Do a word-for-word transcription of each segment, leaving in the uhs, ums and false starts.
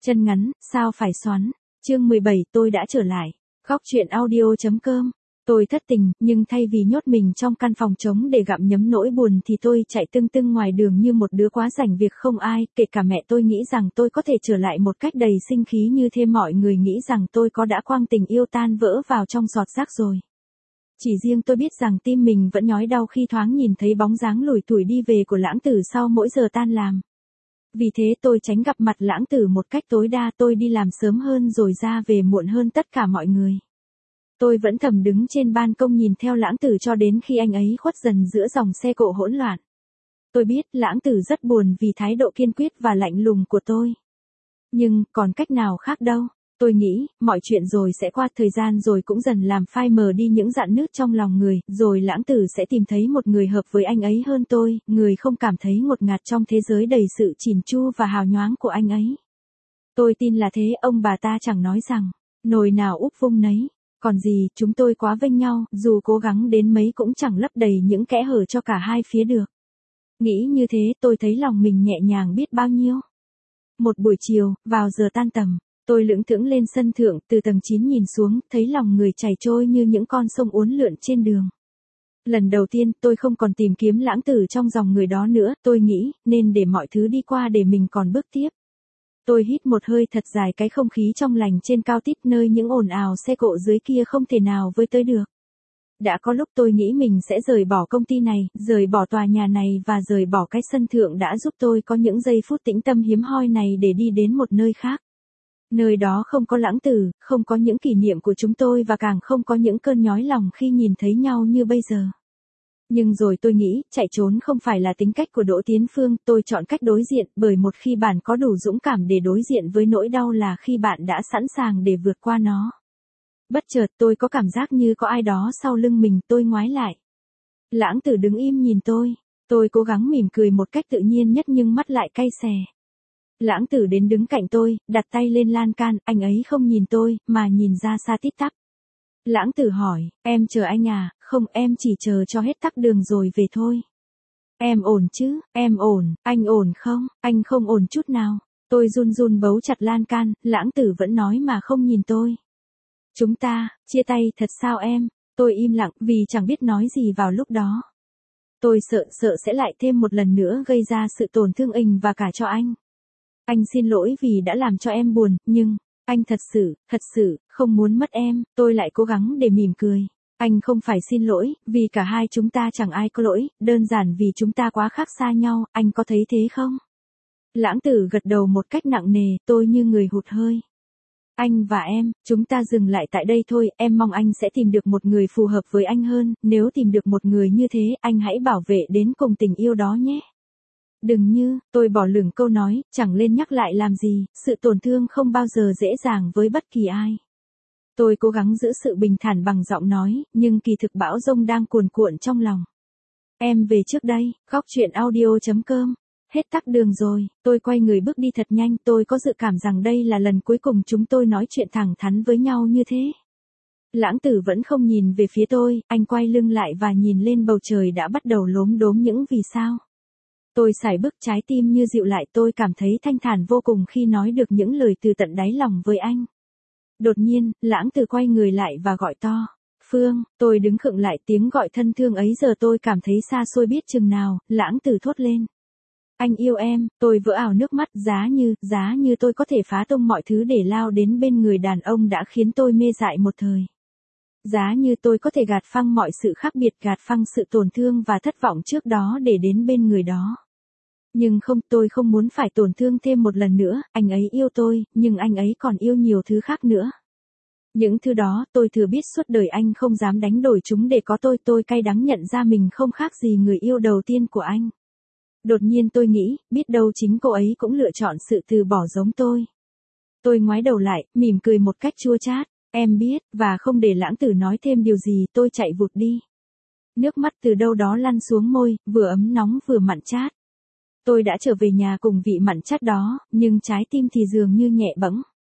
Chân ngắn, sao phải xoắn. Chương mười bảy tôi đã trở lại. Góc truyện audio.com. Tôi thất tình, nhưng thay vì nhốt mình trong căn phòng trống để gặm nhấm nỗi buồn thì tôi chạy tưng tưng ngoài đường như một đứa quá rảnh việc không ai, kể cả mẹ tôi nghĩ rằng tôi có thể trở lại một cách đầy sinh khí như thế mọi người nghĩ rằng tôi có đã quăng tình yêu tan vỡ vào trong giọt rác rồi. Chỉ riêng tôi biết rằng tim mình vẫn nhói đau khi thoáng nhìn thấy bóng dáng lủi thủi đi về của Lãng Tử sau mỗi giờ tan làm. Vì thế tôi tránh gặp mặt Lãng Tử một cách tối đa, tôi đi làm sớm hơn rồi ra về muộn hơn tất cả mọi người. Tôi vẫn thầm đứng trên ban công nhìn theo Lãng Tử cho đến khi anh ấy khuất dần giữa dòng xe cộ hỗn loạn. Tôi biết Lãng Tử rất buồn vì thái độ kiên quyết và lạnh lùng của tôi. Nhưng, còn cách nào khác đâu. Tôi nghĩ, mọi chuyện rồi sẽ qua, thời gian rồi cũng dần làm phai mờ đi những rạn nứt trong lòng người, rồi Lãng Tử sẽ tìm thấy một người hợp với anh ấy hơn tôi, người không cảm thấy ngột ngạt trong thế giới đầy sự chỉn chu và hào nhoáng của anh ấy. Tôi tin là thế, ông bà ta chẳng nói rằng, nồi nào úp vung nấy. Còn gì, chúng tôi quá vênh nhau, dù cố gắng đến mấy cũng chẳng lấp đầy những kẽ hở cho cả hai phía được. Nghĩ như thế, tôi thấy lòng mình nhẹ nhàng biết bao nhiêu. Một buổi chiều, vào giờ tan tầm, tôi lững thững lên sân thượng, từ tầng chín nhìn xuống, thấy lòng người chảy trôi như những con sông uốn lượn trên đường. Lần đầu tiên, tôi không còn tìm kiếm Lãng Tử trong dòng người đó nữa, tôi nghĩ, nên để mọi thứ đi qua để mình còn bước tiếp. Tôi hít một hơi thật dài cái không khí trong lành trên cao tít nơi những ồn ào xe cộ dưới kia không thể nào với tới được. Đã có lúc tôi nghĩ mình sẽ rời bỏ công ty này, rời bỏ tòa nhà này và rời bỏ cái sân thượng đã giúp tôi có những giây phút tĩnh tâm hiếm hoi này để đi đến một nơi khác. Nơi đó không có Lãng Tử, không có những kỷ niệm của chúng tôi và càng không có những cơn nhói lòng khi nhìn thấy nhau như bây giờ. Nhưng rồi tôi nghĩ, chạy trốn không phải là tính cách của Đỗ Tiến Phương, tôi chọn cách đối diện, bởi một khi bạn có đủ dũng cảm để đối diện với nỗi đau là khi bạn đã sẵn sàng để vượt qua nó. Bất chợt tôi có cảm giác như có ai đó sau lưng mình, tôi ngoái lại. Lãng Tử đứng im nhìn tôi, tôi cố gắng mỉm cười một cách tự nhiên nhất nhưng mắt lại cay xè. Lãng Tử đến đứng cạnh tôi, đặt tay lên lan can, anh ấy không nhìn tôi, mà nhìn ra xa tít tắp. Lãng Tử hỏi, em chờ anh à? Không, em chỉ chờ cho hết tắc đường rồi về thôi. Em ổn chứ? Em ổn, anh ổn không? Anh không ổn chút nào. Tôi run run bấu chặt lan can, Lãng Tử vẫn nói mà không nhìn tôi. Chúng ta, chia tay thật sao em? Tôi im lặng vì chẳng biết nói gì vào lúc đó. Tôi sợ sợ sẽ lại thêm một lần nữa gây ra sự tổn thương ình và cả cho anh. Anh xin lỗi vì đã làm cho em buồn, nhưng, anh thật sự, thật sự, không muốn mất em, tôi lại cố gắng để mỉm cười. Anh không phải xin lỗi, vì cả hai chúng ta chẳng ai có lỗi, đơn giản vì chúng ta quá khác xa nhau, anh có thấy thế không? Lãng Tử gật đầu một cách nặng nề, tôi như người hụt hơi. Anh và em, chúng ta dừng lại tại đây thôi, em mong anh sẽ tìm được một người phù hợp với anh hơn, nếu tìm được một người như thế, anh hãy bảo vệ đến cùng tình yêu đó nhé. Đừng như, tôi bỏ lửng câu nói, chẳng lên nhắc lại làm gì, sự tổn thương không bao giờ dễ dàng với bất kỳ ai. Tôi cố gắng giữ sự bình thản bằng giọng nói, nhưng kỳ thực bão dông đang cuồn cuộn trong lòng. Em về trước đây, góc truyện audio.com. Hết tắc đường rồi, tôi quay người bước đi thật nhanh, tôi có dự cảm rằng đây là lần cuối cùng chúng tôi nói chuyện thẳng thắn với nhau như thế. Lãng Tử vẫn không nhìn về phía tôi, anh quay lưng lại và nhìn lên bầu trời đã bắt đầu lốm đốm những vì sao. Tôi sải bước, trái tim như dịu lại, tôi cảm thấy thanh thản vô cùng khi nói được những lời từ tận đáy lòng với anh. Đột nhiên, Lãng Tử quay người lại và gọi to. Phương, tôi đứng khựng lại, tiếng gọi thân thương ấy giờ tôi cảm thấy xa xôi biết chừng nào. Lãng Tử thốt lên. Anh yêu em, tôi vỡ ào nước mắt, giá như, giá như tôi có thể phá tung mọi thứ để lao đến bên người đàn ông đã khiến tôi mê dại một thời. Giá như tôi có thể gạt phăng mọi sự khác biệt, gạt phăng sự tổn thương và thất vọng trước đó để đến bên người đó. Nhưng không, tôi không muốn phải tổn thương thêm một lần nữa, anh ấy yêu tôi, nhưng anh ấy còn yêu nhiều thứ khác nữa. Những thứ đó, tôi thừa biết suốt đời anh không dám đánh đổi chúng để có tôi, tôi cay đắng nhận ra mình không khác gì người yêu đầu tiên của anh. Đột nhiên tôi nghĩ, biết đâu chính cô ấy cũng lựa chọn sự từ bỏ giống tôi. Tôi ngoái đầu lại, mỉm cười một cách chua chát, em biết, và không để Lãng Tử nói thêm điều gì, tôi chạy vụt đi. Nước mắt từ đâu đó lăn xuống môi, vừa ấm nóng vừa mặn chát. Tôi đã trở về nhà cùng vị mặn chát đó, nhưng trái tim thì dường như nhẹ bẫng.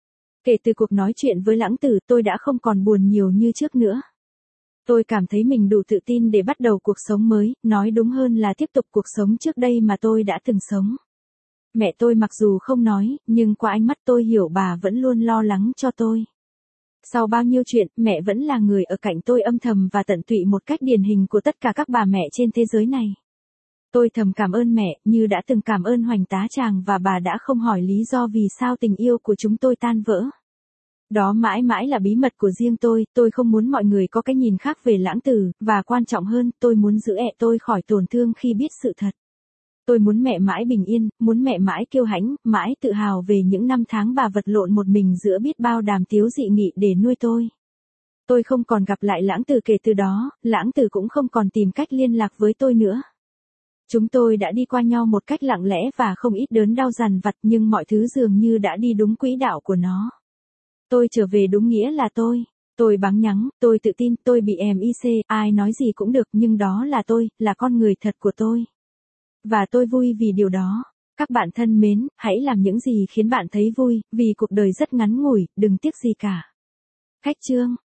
Kể từ cuộc nói chuyện với Lãng Tử, tôi đã không còn buồn nhiều như trước nữa. Tôi cảm thấy mình đủ tự tin để bắt đầu cuộc sống mới, nói đúng hơn là tiếp tục cuộc sống trước đây mà tôi đã từng sống. Mẹ tôi mặc dù không nói, nhưng qua ánh mắt tôi hiểu bà vẫn luôn lo lắng cho tôi. Sau bao nhiêu chuyện, mẹ vẫn là người ở cạnh tôi âm thầm và tận tụy một cách điển hình của tất cả các bà mẹ trên thế giới này. Tôi thầm cảm ơn mẹ, như đã từng cảm ơn Hoành tá tràng và bà đã không hỏi lý do vì sao tình yêu của chúng tôi tan vỡ. Đó mãi mãi là bí mật của riêng tôi, tôi không muốn mọi người có cái nhìn khác về Lãng Tử, và quan trọng hơn, tôi muốn giữ ẹ tôi khỏi tổn thương khi biết sự thật. Tôi muốn mẹ mãi bình yên, muốn mẹ mãi kiêu hãnh, mãi tự hào về những năm tháng bà vật lộn một mình giữa biết bao đàm tiếu dị nghị để nuôi tôi. Tôi không còn gặp lại Lãng Tử kể từ đó, Lãng Tử cũng không còn tìm cách liên lạc với tôi nữa. Chúng tôi đã đi qua nhau một cách lặng lẽ và không ít đớn đau dằn vặt, nhưng mọi thứ dường như đã đi đúng quỹ đạo của nó. Tôi trở về đúng nghĩa là tôi. Tôi báng nhắng, tôi tự tin, tôi bị em i xê, ai nói gì cũng được, nhưng đó là tôi, là con người thật của tôi. Và tôi vui vì điều đó. Các bạn thân mến, hãy làm những gì khiến bạn thấy vui, vì cuộc đời rất ngắn ngủi, đừng tiếc gì cả. Khách chương